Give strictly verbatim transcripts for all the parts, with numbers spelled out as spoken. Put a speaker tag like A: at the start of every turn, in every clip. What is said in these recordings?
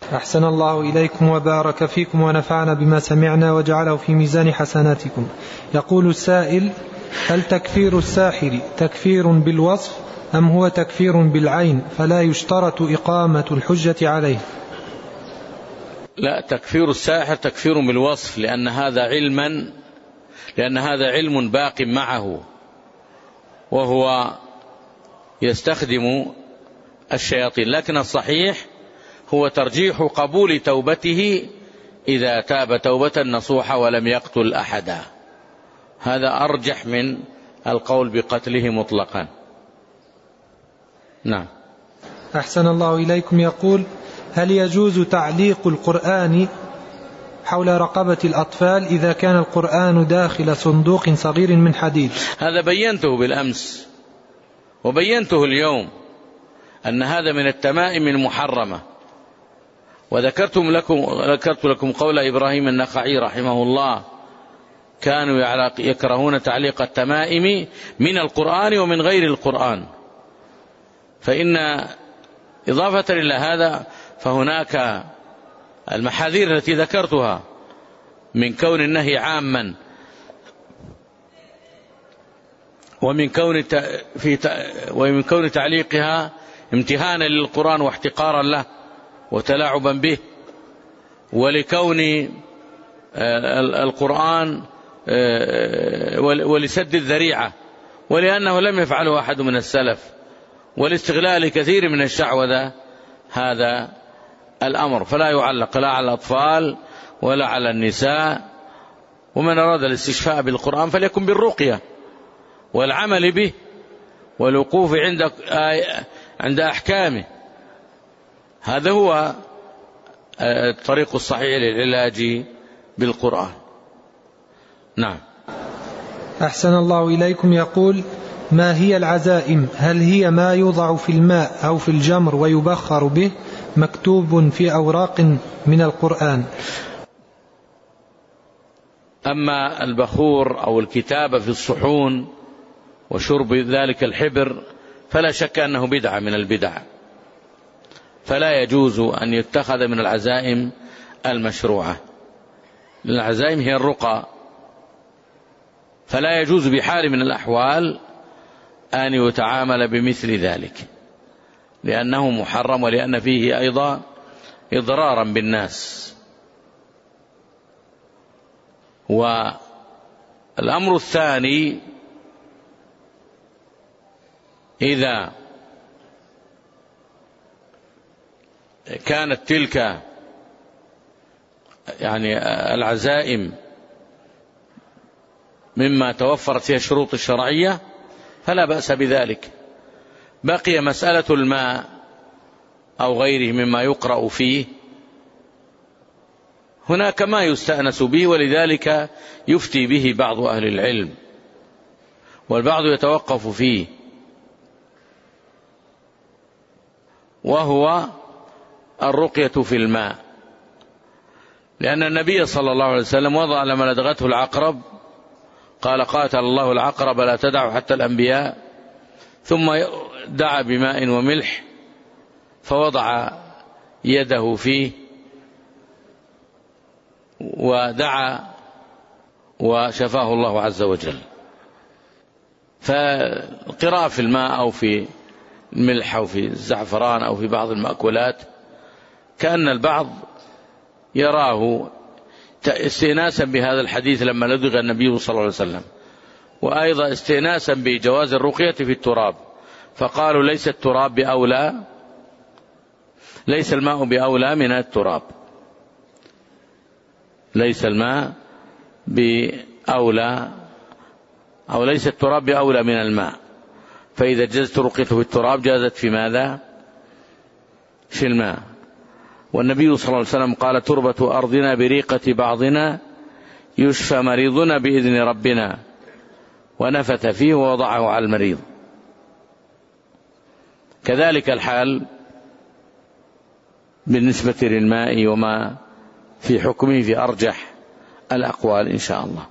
A: أحسن الله إليكم وبارك فيكم ونفعنا بما سمعنا وجعله في ميزان حسناتكم. يقول السائل: هل تكفير الساحر تكفير بالوصف أم هو تكفير بالعين فلا يشترط إقامة الحجة عليه؟
B: لا، تكفير الساحر تكفير بالوصف، لأن هذا علما لأن هذا علم باق معه، وهو يستخدم الشياطين. لكن الصحيح هو ترجيح قبول توبته إذا تاب توبة نصوحة ولم يقتل أحدا، هذا أرجح من القول بقتله مطلقا. نعم.
A: أحسن الله إليكم. يقول: هل يجوز تعليق القرآن حول رقبة الأطفال إذا كان القرآن داخل صندوق صغير من حديد؟
B: هذا بينته بالأمس وبينته اليوم، أن هذا من التمائم المحرمة. وذكرتم لكم ذكرت لكم قول إبراهيم النخعي رحمه الله: كانوا يكرهون تعليق التمائم من القرآن ومن غير القرآن. فإن إضافة إلى هذا فهناك المحاذير التي ذكرتها من كون النهي عاما، ومن كون في ومن كون تعليقها امتهانا للقرآن واحتقارا له وتلاعبا به، ولكون القرآن ولسد الذريعة، ولأنه لم يفعله أحد من السلف، والاستغلال كثير من الشعوذة هذا الأمر. فلا يعلق لا على الأطفال ولا على النساء. ومن أراد الاستشفاء بالقرآن فليكن بالرقية والعمل به والوقوف عند عند أحكامه، هذا هو الطريق الصحيح للعلاج بالقرآن. نعم.
A: أحسن الله إليكم. يقول: ما هي العزائم؟ هل هي ما يوضع في الماء أو في الجمر ويبخر به، مكتوب في أوراق من القرآن؟
B: أما البخور أو الكتابة في الصحون وشرب ذلك الحبر فلا شك أنه بدعة من البدع، فلا يجوز أن يتخذ من العزائم المشروعة. العزائم هي الرقى، فلا يجوز بحال من الأحوال أن يتعامل بمثل ذلك، لأنه محرم، ولأن فيه أيضا إضرارا بالناس. والأمر الثاني: إذا كانت تلك يعني العزائم مما توفرت فيها الشروط الشرعية فلا بأس بذلك. بقي مسألة الماء أو غيره مما يقرأ فيه، هناك ما يستأنس به، ولذلك يفتي به بعض أهل العلم والبعض يتوقف فيه، وهو الرقية في الماء، لأن النبي صلى الله عليه وسلم وضع لما لدغته العقرب قال: قاتل الله العقرب لا تدع حتى الأنبياء، ثم دعا بماء وملح فوضع يده فيه ودعا وشفاه الله عز وجل. فالقراءة في الماء أو في الملح أو في الزعفران أو في بعض المأكولات كأن البعض يراه استئناسا بهذا الحديث لما لدغ النبي صلى الله عليه وسلم، وأيضا استئناسا بجواز الرقية في التراب، فقالوا: ليس التراب بأولى ليس الماء بأولى من التراب، ليس الماء بأولى أو ليس التراب بأولى من الماء، فإذا جزت رقيته في التراب جازت في ماذا؟ في الماء. والنبي صلى الله عليه وسلم قال: تربة أرضنا بريقة بعضنا يشفى مريضنا بإذن ربنا، ونفث فيه ووضعه على المريض. كذلك الحال بالنسبة للماء وما في حكمه في أرجح الأقوال إن شاء الله.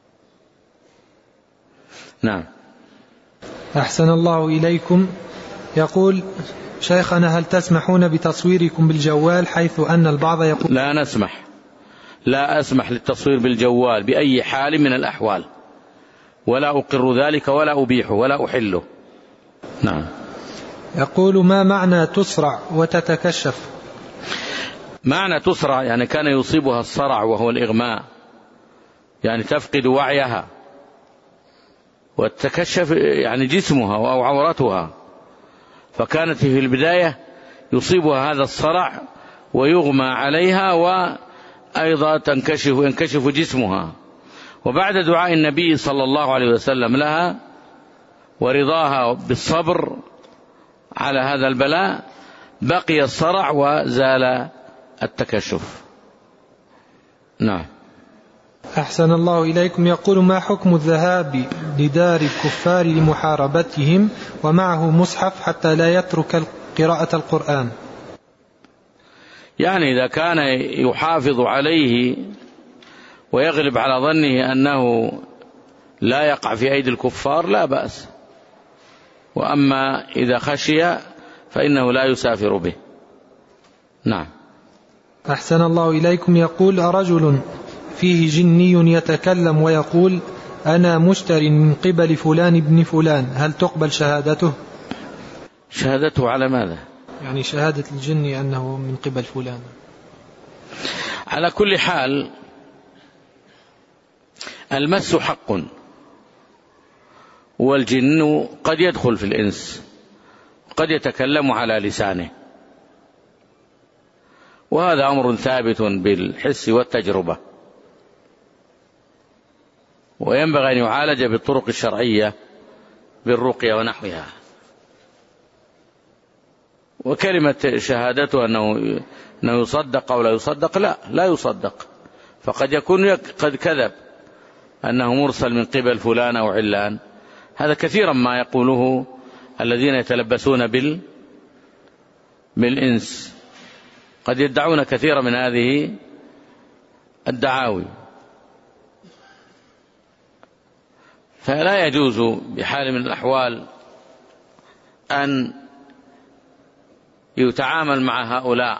B: نعم.
A: أحسن الله إليكم. يقول: شيخنا، هل تسمحون بتصويركم بالجوال، حيث أن البعض يقول
B: لا نسمح، لا أسمح للتصوير بالجوال بأي حال من الأحوال، ولا أقر ذلك ولا أبيحه ولا أحله. نعم.
A: يقول: ما معنى تسرع وتتكشف؟
B: معنى تسرع يعني كان يصيبها الصرع وهو الإغماء، يعني تفقد وعيها، والتكشف يعني جسمها أو عورتها، فكانت في البداية يصيبها هذا الصرع ويغمى عليها، وأيضا تنكشف ينكشف جسمها. وبعد دعاء النبي صلى الله عليه وسلم لها ورضاها بالصبر على هذا البلاء بقي الصرع وزال التكشف. نعم.
A: أحسن الله إليكم. يقول: ما حكم الذهاب لدار الكفار لمحاربتهم ومعه مصحف حتى لا يترك قراءة القرآن؟
B: يعني إذا كان يحافظ عليه ويغلب على ظنه أنه لا يقع في أيدي الكفار لا بأس، وأما إذا خشي فإنه لا يسافر به. نعم.
A: أحسن الله إليكم. يقول: رجل فيه جني يتكلم ويقول: أنا مشتري من قبل فلان ابن فلان، هل تقبل شهادته؟
B: شهادته على ماذا؟
A: يعني شهادة الجن أنه من قبل فلان.
B: على كل حال المس حق، والجن قد يدخل في الإنس، قد يتكلم على لسانه، وهذا أمر ثابت بالحس والتجربة، وينبغي أن يعالج بالطرق الشرعية بالرقية ونحوها. وكلمة شهادته أنه, أنه يصدق أو لا يصدق، لا لا يصدق، فقد يكون قد كذب أنه مرسل من قبل فلان أو علان. هذا كثيرا ما يقوله الذين يتلبسون بال بالإنس، قد يدعون كثيرا من هذه الدعاوي، فلا يجوز بحال من الأحوال أن يتعامل مع هؤلاء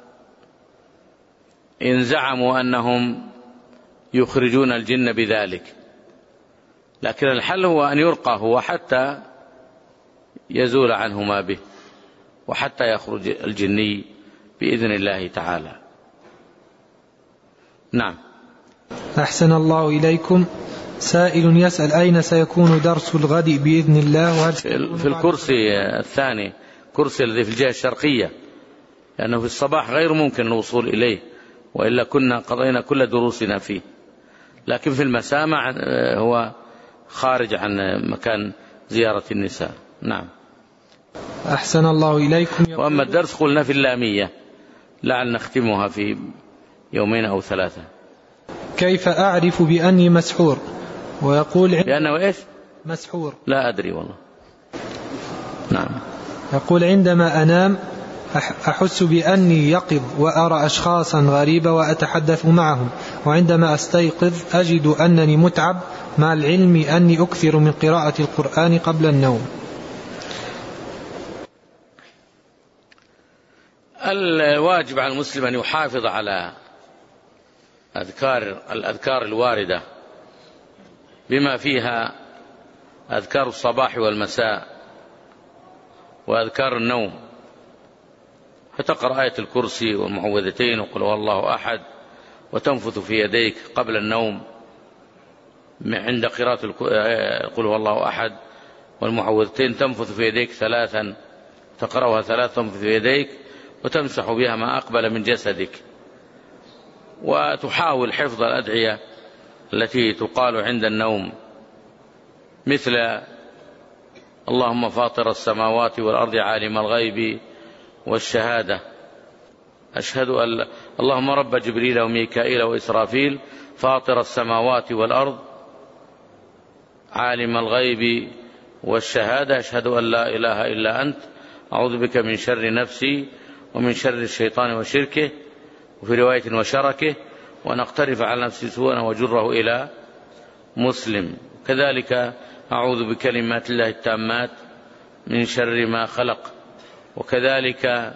B: إن زعموا أنهم يخرجون الجن بذلك، لكن الحل هو أن يرقى هو حتى يزول عنه ما به، وحتى يخرج الجني بإذن الله تعالى. نعم.
A: أحسن الله إليكم. سائل يسأل: أين سيكون درس الغد بإذن الله؟ وهل
B: في الكرسي الثاني، كرسي الذي في الجهة الشرقية، لأنه في الصباح غير ممكن الوصول إليه، وإلا كنا قضينا كل دروسنا فيه، لكن في المساء هو خارج عن مكان زيارة النساء. نعم.
A: أحسن الله إليكم.
B: وأما الدرس قلنا في اللامية، لعل نختمها في يومين أو ثلاثة.
A: كيف أعرف بأني مسحور؟ ويقول
B: لأنه إيش؟
A: مسحور.
B: لا أدري والله. نعم.
A: يقول: عندما أنام أحس بأني يقظ وأرى أشخاصا غريبة وأتحدث معهم، وعندما أستيقظ أجد أنني متعب، مع العلم أني أكثر من قراءة القرآن قبل النوم.
B: الواجب على المسلم أن يحافظ على أذكار الأذكار الواردة بما فيها أذكار الصباح والمساء وأذكار النوم، فتقرأ آية الكرسي والمعوذتين وقل هو الله أحد، وتنفث في يديك قبل النوم عند قراءة قل هو الله أحد والمعوذتين، تنفث في يديك ثلاثا، تقرأها ثلاث، تنفث في يديك وتمسح بها ما أقبل من جسدك، وتحاول حفظ الأدعية التي تقال عند النوم، مثل اللهم فاطر السماوات والأرض عالم الغيب والشهادة، أشهد أن اللهم رب جبريل وميكائيل وإسرافيل فاطر السماوات والأرض عالم الغيب والشهادة، أشهد أن لا إله إلا أنت أعوذ بك من شر نفسي ومن شر الشيطان وشركه، وفي رواية وشركه، وأن أقترف على نفسي سوءا وجره إلى مسلم. كذلك أعوذ بكلمات الله التامات من شر ما خلق. وكذلك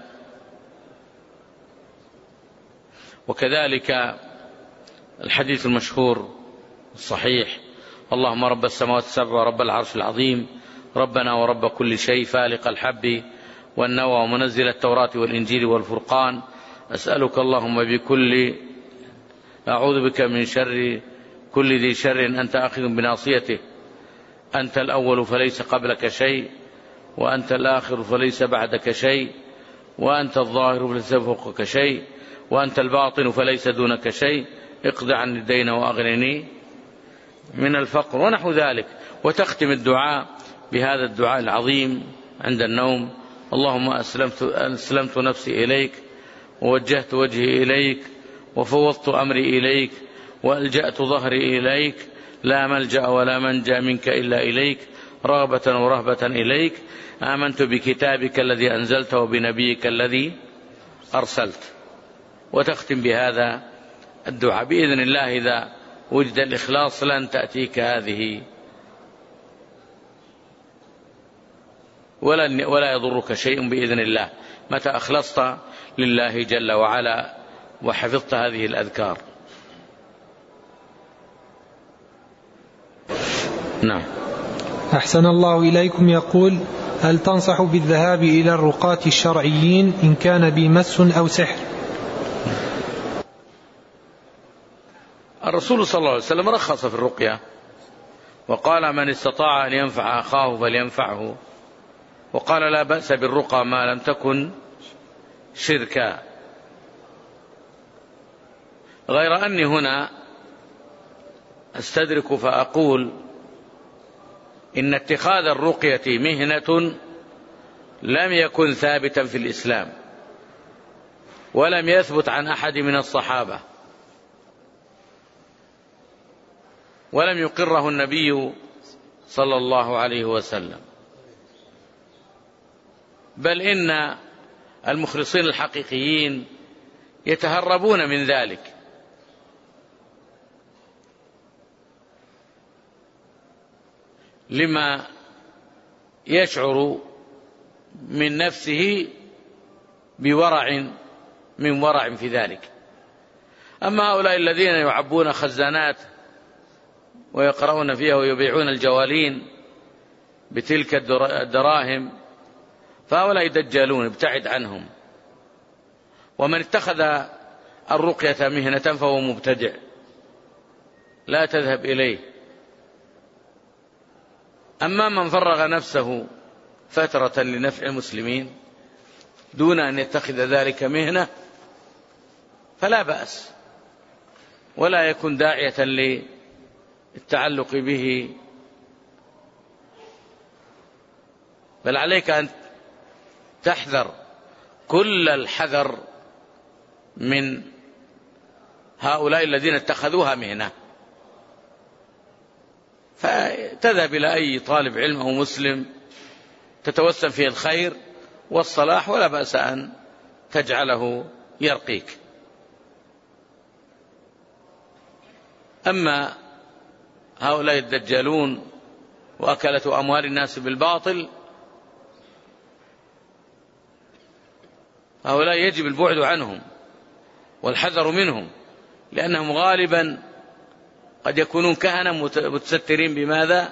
B: وكذلك الحديث المشهور الصحيح: اللهم رب السماوات السبع ورب العرش العظيم ربنا ورب كل شيء فالق الحب والنوى ومنزل التوراة والإنجيل والفرقان أسألك اللهم بكل أعوذ بك من شر كل ذي شر أنت آخذ بناصيته، أنت الأول فليس قبلك شيء، وأنت الآخر فليس بعدك شيء، وأنت الظاهر فليس فوقك شيء، وأنت الباطن فليس دونك شيء، اقض عني الدين وأغنني من الفقر ونحو ذلك. وتختم الدعاء بهذا الدعاء العظيم عند النوم: اللهم أسلمت, أسلمت نفسي إليك ووجهت وجهي إليك وفوضت أمري إليك وألجأت ظهري إليك، لا ملجأ ولا منجأ منك إلا إليك، رغبة ورهبة إليك، آمنت بكتابك الذي أنزلت وبنبيك الذي أرسلت. وتختم بهذا الدعاء بإذن الله. إذا وجد الإخلاص لن تأتيك هذه ولا, ولا يضرك شيء بإذن الله متى أخلصت لله جل وعلا وحفظت هذه الأذكار. نعم.
A: أحسن الله إليكم. يقول: هل تنصح بالذهاب إلى الرقاة الشرعيين إن كان بي مس أو سحر؟
B: الرسول صلى الله عليه وسلم رخص في الرقية وقال: من استطاع أن ينفع أخاه فلينفعه، وقال: لا بأس بالرقى ما لم تكن شركا. غير أني هنا أستدرك فأقول إن اتخاذ الرقية مهنة لم يكن ثابتا في الإسلام، ولم يثبت عن أحد من الصحابة، ولم يقره النبي صلى الله عليه وسلم، بل إن المخلصين الحقيقيين يتهربون من ذلك، لما يشعر من نفسه بورع من ورع في ذلك. أما هؤلاء الذين يعبون خزانات ويقرؤون فيها ويبيعون الجوالين بتلك الدراهم فهؤلاء دجالون، ابتعد عنهم. ومن اتخذ الرقية مهنة فهو مبتدع، لا تذهب إليه. أما من فرغ نفسه فترة لنفع المسلمين دون أن يتخذ ذلك مهنة فلا بأس، ولا يكون داعية للتعلق به، بل عليك أن تحذر كل الحذر من هؤلاء الذين اتخذوها مهنة. فتذهب إلى أي طالب علم أو مسلم تتوسم فيه الخير والصلاح، ولا بأس أن تجعله يرقيك. أما هؤلاء الدجالون وأكلة أموال الناس بالباطل، هؤلاء يجب البعد عنهم والحذر منهم، لأنهم غالبا قد يكونون كهنة متسترين بماذا؟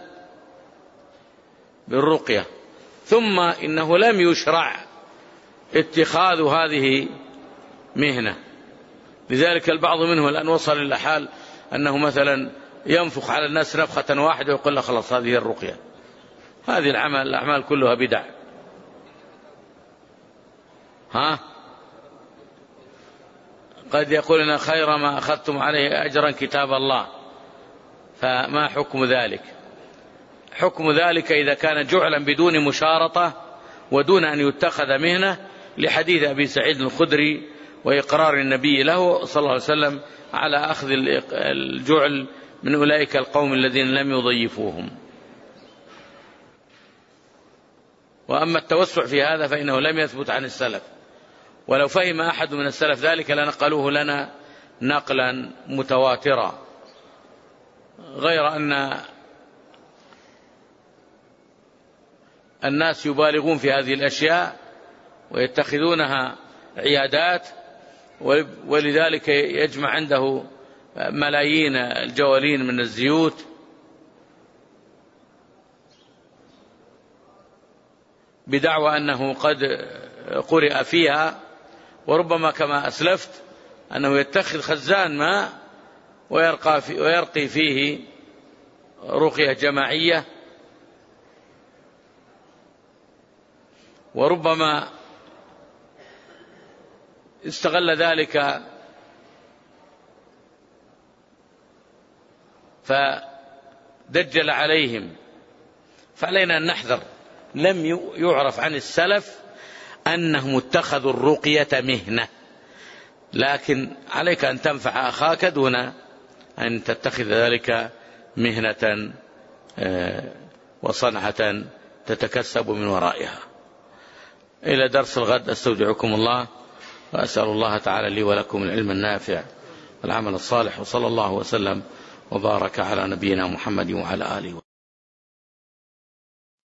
B: بالرقية. ثم إنه لم يشرع اتخاذ هذه مهنة، لذلك البعض منهم الآن وصل إلى حال أنه مثلا ينفخ على الناس نفخة واحدة ويقول له خلاص هذه الرقية. هذه العمل الأعمال كلها بدع. ها قد يقولنا خير ما أخذتم عليه أجرا كتاب الله، فما حكم ذلك؟ حكم ذلك إذا كان جعلا بدون مشارطة ودون أن يتخذ مهنة، لحديث أبي سعيد الخدري وإقرار النبي له صلى الله عليه وسلم على أخذ الجعل من أولئك القوم الذين لم يضيفوهم. وأما التوسع في هذا فإنه لم يثبت عن السلف، ولو فهم أحد من السلف ذلك لنقلوه لنا نقلا متواترا. غير أن الناس يبالغون في هذه الأشياء ويتخذونها عيادات، ولذلك يجمع عنده ملايين الجوالين من الزيوت بدعوى أنه قد قرئ فيها، وربما كما أسلفت أنه يتخذ خزان ماء ويرقى في ويرقي فيه رقية جماعية، وربما استغل ذلك فدجل عليهم. فعلينا أن نحذر. لم يعرف عن السلف أنهم اتخذوا الرقية مهنة، لكن عليك أن تنفع أخاك دون أن تتخذ ذلك مهنة وصنعة تتكسب من ورائها. إلى درس الغد، أستودعكم الله وأسأل الله تعالى لي ولكم العلم النافع والعمل الصالح، وصلى الله وسلم وبارك على نبينا محمد وعلى آله وسلم.